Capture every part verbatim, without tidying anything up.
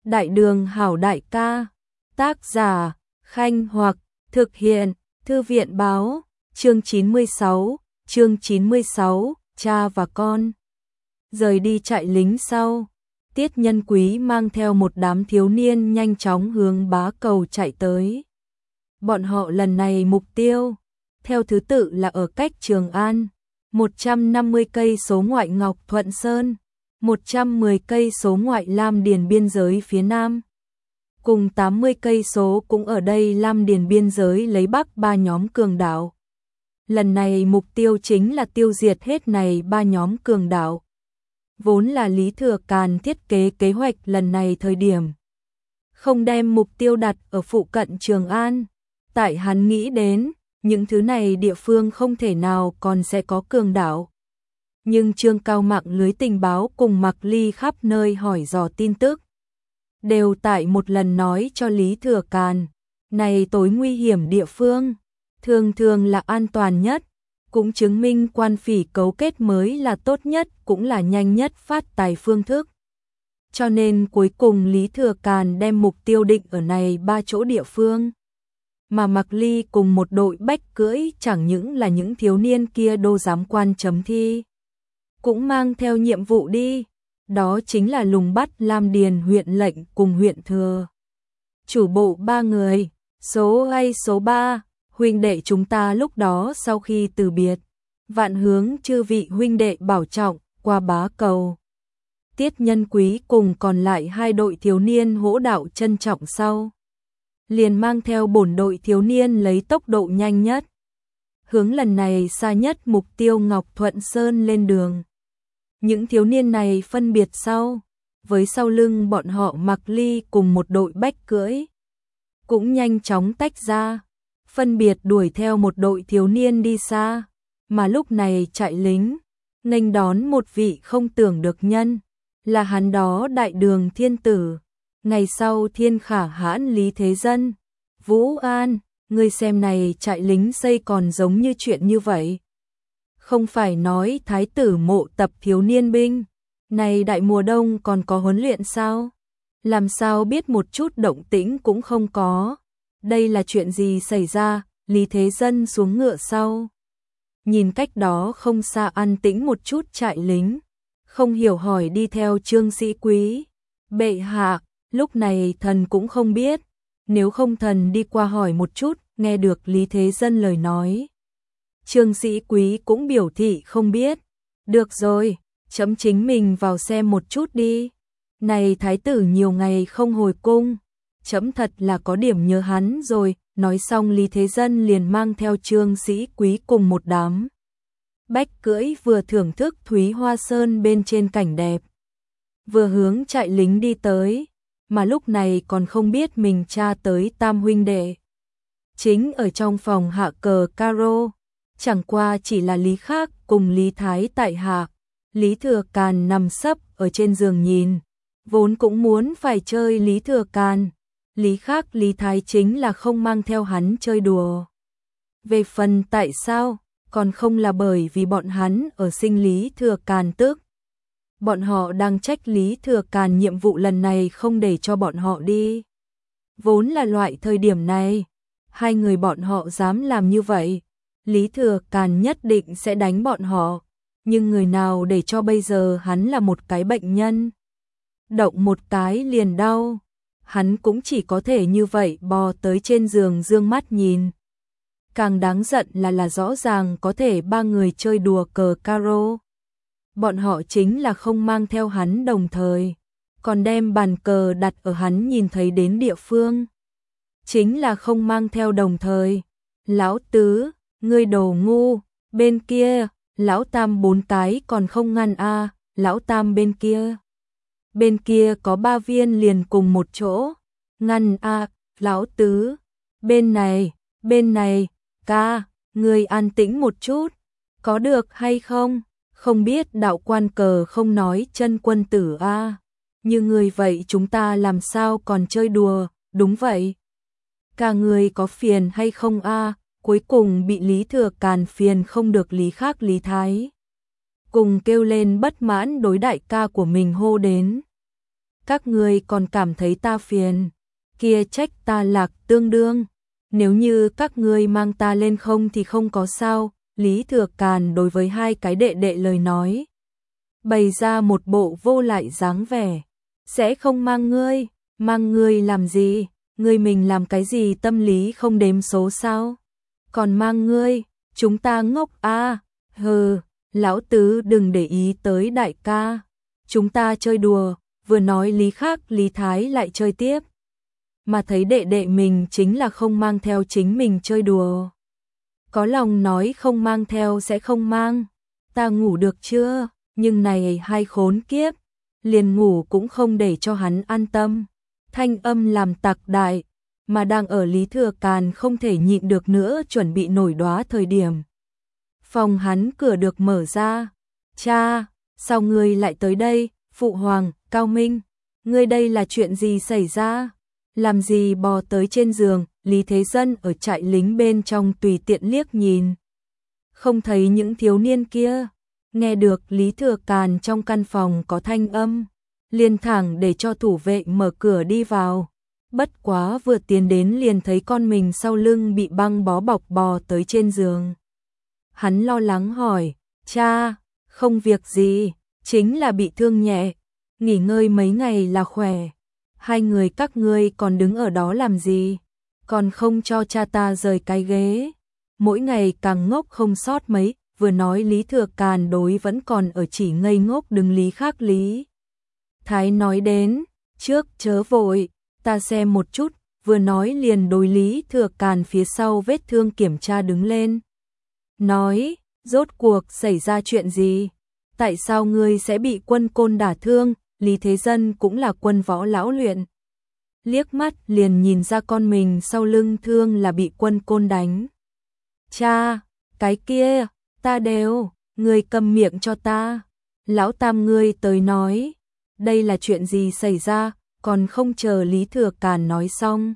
Đại đường hảo đại ca, tác giả, Khanh Hoặc, thực hiện, Thư viện báo, chương chín mươi sáu, chương chín mươi sáu, cha và con. Rời đi trại lính sau, Tiết Nhân Quý mang theo một đám thiếu niên nhanh chóng hướng Bá Cầu chạy tới. Bọn họ lần này mục tiêu, theo thứ tự là ở cách Trường An, một trăm năm mươi cây số ngoại Ngọc Thuận Sơn, một trăm mười cây số ngoại Lam Điền biên giới phía Nam. Cùng tám mươi cây số cũng ở đây Lam Điền biên giới lấy Bắc ba nhóm cường đảo. Lần này mục tiêu chính là tiêu diệt hết này ba nhóm cường đảo. Vốn là Lý Thừa Càn thiết kế kế hoạch lần này thời điểm. Không đem mục tiêu đặt ở phụ cận Trường An. Tại hắn nghĩ đến, những thứ này địa phương không thể nào còn sẽ có cường đảo. Nhưng Trương Cao mạng lưới tình báo cùng Mạc Ly khắp nơi hỏi dò tin tức. Đều tại một lần nói cho Lý Thừa Càn, này tối nguy hiểm địa phương, thường thường là an toàn nhất, cũng chứng minh quan phỉ cấu kết mới là tốt nhất, cũng là nhanh nhất phát tài phương thức. Cho nên cuối cùng Lý Thừa Càn đem mục tiêu định ở này ba chỗ địa phương. Mà Mạc Ly cùng một đội bách cưỡi chẳng những là những thiếu niên kia đô giám quan chấm thi, cũng mang theo nhiệm vụ đi, đó chính là lùng bắt Lam Điền huyện lệnh cùng huyện thừa. Chủ bộ ba người, số hay số ba, huynh đệ chúng ta lúc đó sau khi từ biệt, vạn hướng chư vị huynh đệ bảo trọng, qua Bá Cầu. Tiết Nhân Quý cùng còn lại hai đội thiếu niên hỗ đạo trân trọng sau. Liền mang theo bổn đội thiếu niên lấy tốc độ nhanh nhất. Hướng lần này xa nhất mục tiêu Ngọc Thuận Sơn lên đường. Những thiếu niên này phân biệt sau, với sau lưng bọn họ Mạc Ly cùng một đội bách cưỡi. Cũng nhanh chóng tách ra, phân biệt đuổi theo một đội thiếu niên đi xa, mà lúc này trại lính, nghênh đón một vị không tưởng được nhân, là hắn đó Đại Đường Thiên Tử, ngày sau Thiên Khả Hãn Lý Thế Dân. Vũ An, ngươi xem này trại lính xây còn giống như chuyện như vậy. Không phải nói thái tử mộ tập thiếu niên binh, này đại mùa đông còn có huấn luyện sao? Làm sao biết một chút động tĩnh cũng không có? Đây là chuyện gì xảy ra? Lý Thế Dân xuống ngựa sau. Nhìn cách đó không xa an tĩnh một chút trại lính, không hiểu hỏi đi theo Trương Sĩ Quý. Bệ hạ, lúc này thần cũng không biết, nếu không thần đi qua hỏi một chút, nghe được Lý Thế Dân lời nói. Trương Sĩ Quý cũng biểu thị không biết. Được rồi, chấm chính mình vào xem một chút đi. Này thái tử nhiều ngày không hồi cung, chấm thật là có điểm nhớ hắn rồi. Nói xong Lý Thế Dân liền mang theo Trương Sĩ Quý cùng một đám bách cưỡi vừa thưởng thức Thúy Hoa Sơn bên trên cảnh đẹp, vừa hướng trại lính đi tới, mà lúc này còn không biết mình cha tới tam huynh đệ. Chính ở trong phòng hạ cờ caro, chẳng qua chỉ là Lý Khác cùng Lý Thái tại hạ. Lý Thừa Càn nằm sấp ở trên giường nhìn, vốn cũng muốn phải chơi Lý Thừa Càn. Lý Khác Lý Thái chính là không mang theo hắn chơi đùa. Về phần tại sao, còn không là bởi vì bọn hắn ở sinh Lý Thừa Càn tức. Bọn họ đang trách Lý Thừa Càn nhiệm vụ lần này không để cho bọn họ đi. Vốn là loại thời điểm này, hai người bọn họ dám làm như vậy, Lý Thừa Càn nhất định sẽ đánh bọn họ. Nhưng người nào để cho bây giờ hắn là một cái bệnh nhân, động một cái liền đau. Hắn cũng chỉ có thể như vậy bò tới trên giường dương mắt nhìn. Càng đáng giận là là rõ ràng có thể ba người chơi đùa cờ caro. Bọn họ chính là không mang theo hắn đồng thời, còn đem bàn cờ đặt ở hắn nhìn thấy đến địa phương. Chính là không mang theo đồng thời. Lão tứ, ngươi đồ ngu, bên kia, lão tam bốn cái còn không ngăn a, lão tam bên kia. Bên kia có ba viên liền cùng một chỗ, ngăn a, lão tứ, bên này, bên này, ca, ngươi an tĩnh một chút, có được hay không? Không biết đạo quan cờ không nói chân quân tử a, như người vậy chúng ta làm sao còn chơi đùa, đúng vậy. Cả người có phiền hay không a? Cuối cùng bị Lý Thừa Càn phiền không được Lý Khác Lý Thái cùng kêu lên bất mãn đối đại ca của mình hô đến. các ngươi còn cảm thấy ta phiền, kia trách ta Lạc Tương Đương, nếu như các ngươi mang ta lên không thì không có sao. Lý Thừa Càn đối với hai cái đệ đệ lời nói, bày ra một bộ vô lại dáng vẻ, sẽ không mang ngươi, mang ngươi làm gì, ngươi mình làm cái gì tâm lý không đếm số sao, còn mang ngươi, chúng ta ngốc a, hừ, lão tứ đừng để ý tới đại ca, chúng ta chơi đùa. Vừa nói Lý Khác Lý Thái lại chơi tiếp, mà thấy đệ đệ mình chính là không mang theo chính mình chơi đùa. Có lòng nói không mang theo sẽ không mang, ta ngủ được chưa, nhưng này hai khốn kiếp, liền ngủ cũng không để cho hắn an tâm. Thanh âm làm tạc đại, mà đang ở Lý Thừa Càn không thể nhịn được nữa chuẩn bị nổi đoá thời điểm. Phòng hắn cửa được mở ra, cha, sao ngươi lại tới đây, Phụ Hoàng, Cao Minh, ngươi đây là chuyện gì xảy ra? Làm gì bò tới trên giường? Lý Thế Dân ở trại lính bên trong tùy tiện liếc nhìn, không thấy những thiếu niên kia. Nghe được Lý Thừa Càn trong căn phòng có thanh âm, liền thẳng để cho thủ vệ mở cửa đi vào. Bất quá vừa tiến đến liền thấy con mình sau lưng bị băng bó bọc bò tới trên giường. Hắn lo lắng hỏi, cha, không việc gì, chính là bị thương nhẹ, nghỉ ngơi mấy ngày là khỏe. Hai người các ngươi còn đứng ở đó làm gì, còn không cho cha ta rời cái ghế, mỗi ngày càng ngốc không sót mấy. Vừa nói Lý Thừa Càn đối vẫn còn ở chỉ ngây ngốc đứng Lý Khác Lý Thái nói đến, trước chớ vội, ta xem một chút. Vừa nói liền đối Lý Thừa Càn phía sau vết thương kiểm tra đứng lên, nói, rốt cuộc xảy ra chuyện gì, tại sao ngươi sẽ bị quân côn đả thương? Lý Thế Dân cũng là quân võ lão luyện, liếc mắt liền nhìn ra con mình sau lưng thương là bị quân côn đánh. Cha, cái kia, ta đều, ngươi cầm miệng cho ta. Lão tam ngươi tới nói, đây là chuyện gì xảy ra, còn không chờ Lý Thừa Càn nói xong.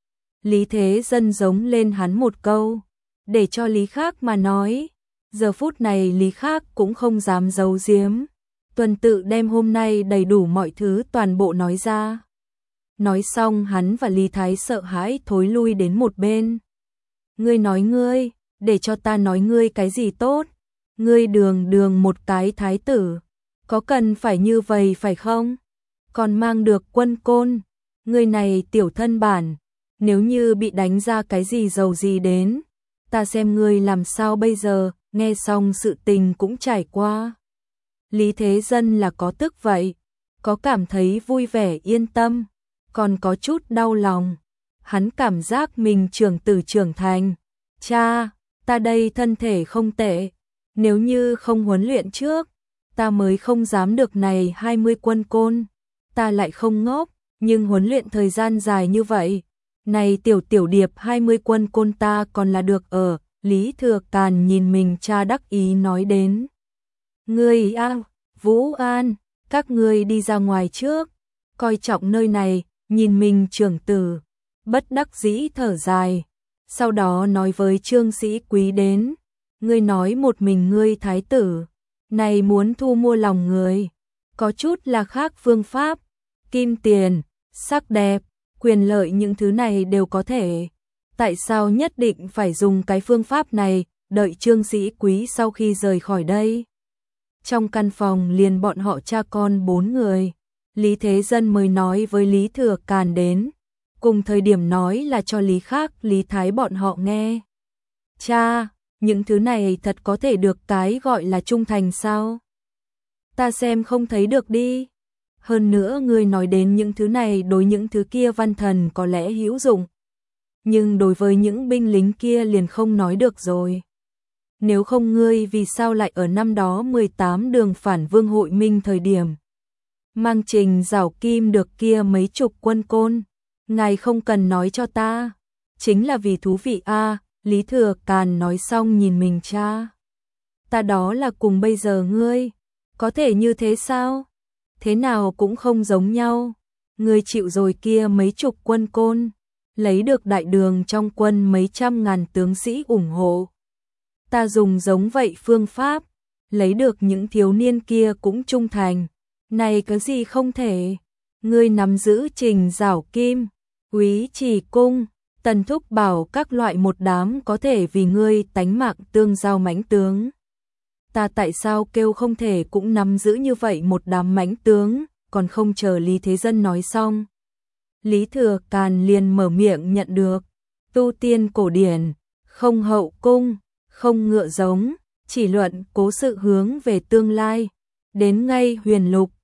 Lý Thế Dân giống lên hắn một câu, để cho Lý Khác mà nói. Giờ phút này Lý Khác cũng không dám giấu giếm, tuần tự đem hôm nay đầy đủ mọi thứ toàn bộ nói ra. Nói xong hắn và Lý Thái sợ hãi thối lui đến một bên. Ngươi nói ngươi, để cho ta nói ngươi cái gì tốt? Ngươi đường đường một cái thái tử, có cần phải như vậy phải không? Còn mang được quân côn, ngươi này tiểu thân bản, nếu như bị đánh ra cái gì dầu gì đến, ta xem ngươi làm sao bây giờ. Nghe xong sự tình cũng trải qua, Lý Thế Dân là có tức vậy, có cảm thấy vui vẻ yên tâm, còn có chút đau lòng. Hắn cảm giác mình trưởng tử trưởng thành. Cha, ta đây thân thể không tệ, nếu như không huấn luyện trước, ta mới không dám được này hai mươi quân côn. Ta lại không ngốc, nhưng huấn luyện thời gian dài như vậy, này tiểu tiểu điệp hai mươi quân côn ta còn là được ở. Lý Thừa Càn nhìn mình cha đắc ý nói đến. Ngươi a, Vũ An, các ngươi đi ra ngoài trước, coi trọng nơi này. Nhìn mình trưởng tử, bất đắc dĩ thở dài, sau đó nói với Trương Sĩ Quý đến, ngươi nói một mình ngươi thái tử, này muốn thu mua lòng người, có chút là khác phương pháp, kim tiền, sắc đẹp, quyền lợi những thứ này đều có thể. Tại sao nhất định phải dùng cái phương pháp này? Đợi Trương Sĩ Quý sau khi rời khỏi đây, trong căn phòng liền bọn họ cha con bốn người, Lý Thế Dân mới nói với Lý Thừa Càn đến, cùng thời điểm nói là cho Lý Khác Lý Thái bọn họ nghe. Cha, những thứ này thật có thể được cái gọi là trung thành sao? Ta xem không thấy được đi. Hơn nữa ngươi nói đến những thứ này đối những thứ kia văn thần có lẽ hữu dụng, nhưng đối với những binh lính kia liền không nói được rồi. Nếu không ngươi vì sao lại ở năm đó mười tám đường phản vương hội minh thời điểm mang trình rảo kim được kia mấy chục quân côn? Ngài không cần nói cho ta, chính là vì thú vị a. À, Lý Thừa Càn nói xong nhìn mình cha. Ta đó là cùng bây giờ ngươi, có thể như thế sao? Thế nào cũng không giống nhau. Ngươi chịu rồi kia mấy chục quân côn, lấy được đại đường trong quân mấy trăm ngàn tướng sĩ ủng hộ. Ta dùng giống vậy phương pháp, lấy được những thiếu niên kia cũng trung thành. Này có gì không thể? ngươi nắm giữ Trình Giảo Kim, Úy Trì Cung, Tần Thúc Bảo các loại một đám có thể vì ngươi tánh mạng tương giao mãnh tướng. Ta tại sao kêu không thể cũng nắm giữ như vậy một đám mãnh tướng, còn không chờ Lý Thế Dân nói xong. Lý Thừa Càn liền mở miệng nhận được, tu tiên cổ điển, không hậu cung, không ngựa giống, chỉ luận cố sự hướng về tương lai, đến ngay huyền lục,